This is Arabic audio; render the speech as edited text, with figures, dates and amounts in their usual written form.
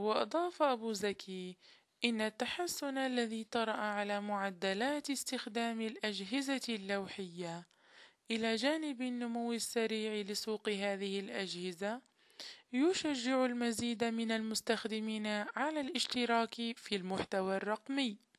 وأضاف أبو زكي: إن التحسن الذي طرأ على معدلات استخدام الأجهزة اللوحية إلى جانب النمو السريع لسوق هذه الأجهزة يشجع المزيد من المستخدمين على الاشتراك في المحتوى الرقمي.